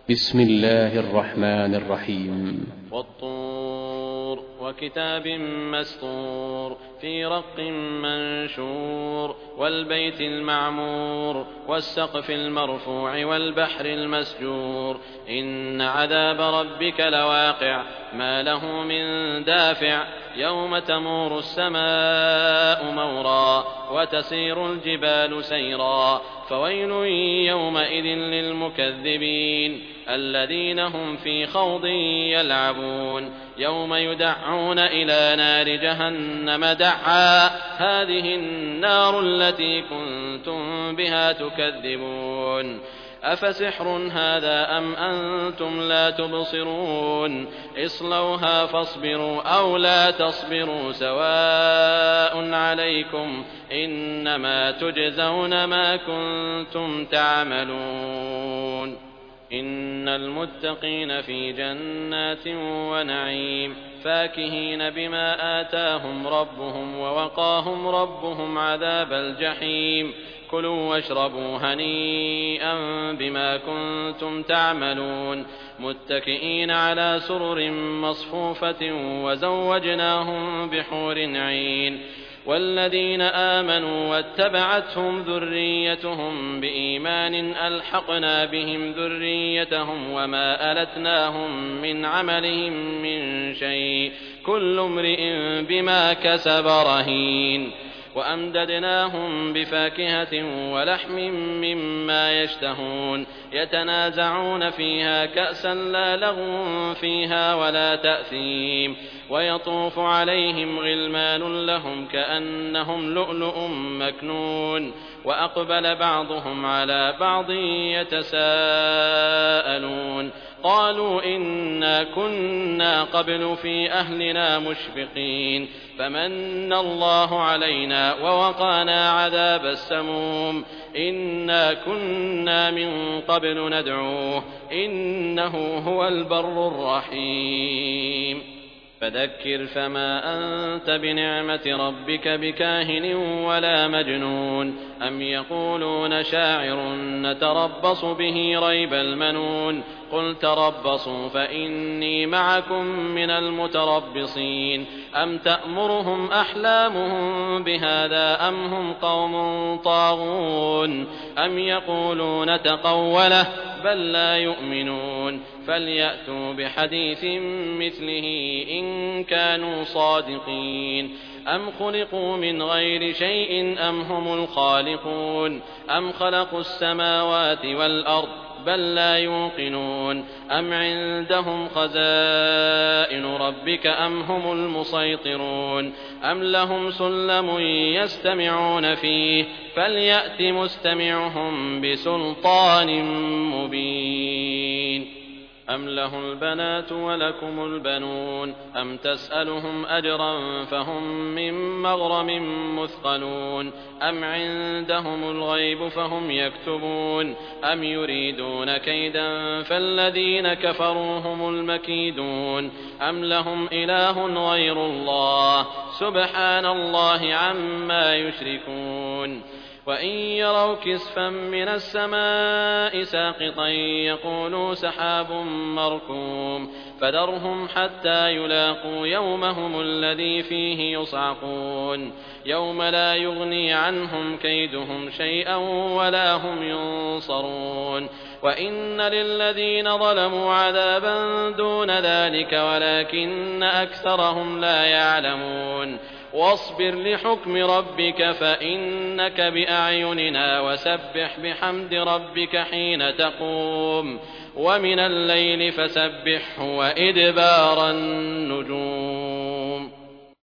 بسم الله الرحمن الرحيم. والطور وكتاب مسطور في رق منشور والبيت المعمور والسقف المرفوع والبحر المسجور إن عذاب ربك لواقع ما له من دافع يوم تمور السماء مورا وتسير الجبال سيرا فويل يومئذ للمكذبين الذين هم في خوض يلعبون يوم يدعون إلى نار جهنم دعا هذه النار التي كنتم بها تكذبون أفسحر هذا أم أنتم لا تبصرون اصلوها فاصبروا أو لا تصبروا سواء عليكم إنما تجزون ما كنتم تعملون إن المتقين في جنات ونعيم فاكهين بما آتاهم ربهم ووقاهم ربهم عذاب الجحيم كلوا واشربوا هنيئا بما كنتم تعملون متكئين على سرر مصفوفة وزوجناهم بحور عين والذين آمنوا واتبعتهم ذريتهم بإيمان ألحقنا بهم ذريتهم وما ألتناهم من عملهم من شيء كل امرئ بما كسب رهين وأمددناهم بفاكهة ولحم مما يشتهون يتنازعون فيها كأسا لا لغو فيها ولا تأثيم ويطوف عليهم غلمان لهم كأنهم لؤلؤ مكنون وأقبل بعضهم على بعض يتساءلون قالوا إنا كنا قبل في أهلنا مشفقين فمن الله علينا ووقانا عذاب السموم إنا كنا من قبل ندعوه إنه هو البر الرحيم فذكر فما أنت بنعمة ربك بكاهن ولا مجنون أم يقولون شاعر نتربص به ريب المنون قل تربصوا فإني معكم من المتربصين أم تأمرهم أحلامهم بهذا أم هم قوم طاغون أم يقولون تقوله بل لا يؤمنون فليأتوا بحديث مثله إن كانوا صادقين أم خلقوا من غير شيء أم هم الخالقون أم خلقوا السماوات والأرض بل لا يوقنون أم عندهم خزائن ربك أم هم المسيطرون أم لهم سلم يستمعون فيه فليأت مستمعهم بسلطان مبين أم له البنات ولكم البنون أم تسألهم أجرا فهم من مغرم مثقلون أم عندهم الغيب فهم يكتبون أم يريدون كيدا فالذين كفروا هم المكيدون أم لهم إله غير الله سبحان الله عما يشركون وإن يروا كسفا من السماء ساقطا يقولوا سحاب مركوم فذرهم حتى يلاقوا يومهم الذي فيه يصعقون يوم لا يغني عنهم كيدهم شيئا ولا هم ينصرون وإن للذين ظلموا عذابا دون ذلك ولكن أكثرهم لا يعلمون واصبر لحكم ربك فإنك بأعيننا وسبح بحمد ربك حين تقوم ومن الليل فسبحه وإدبار النجوم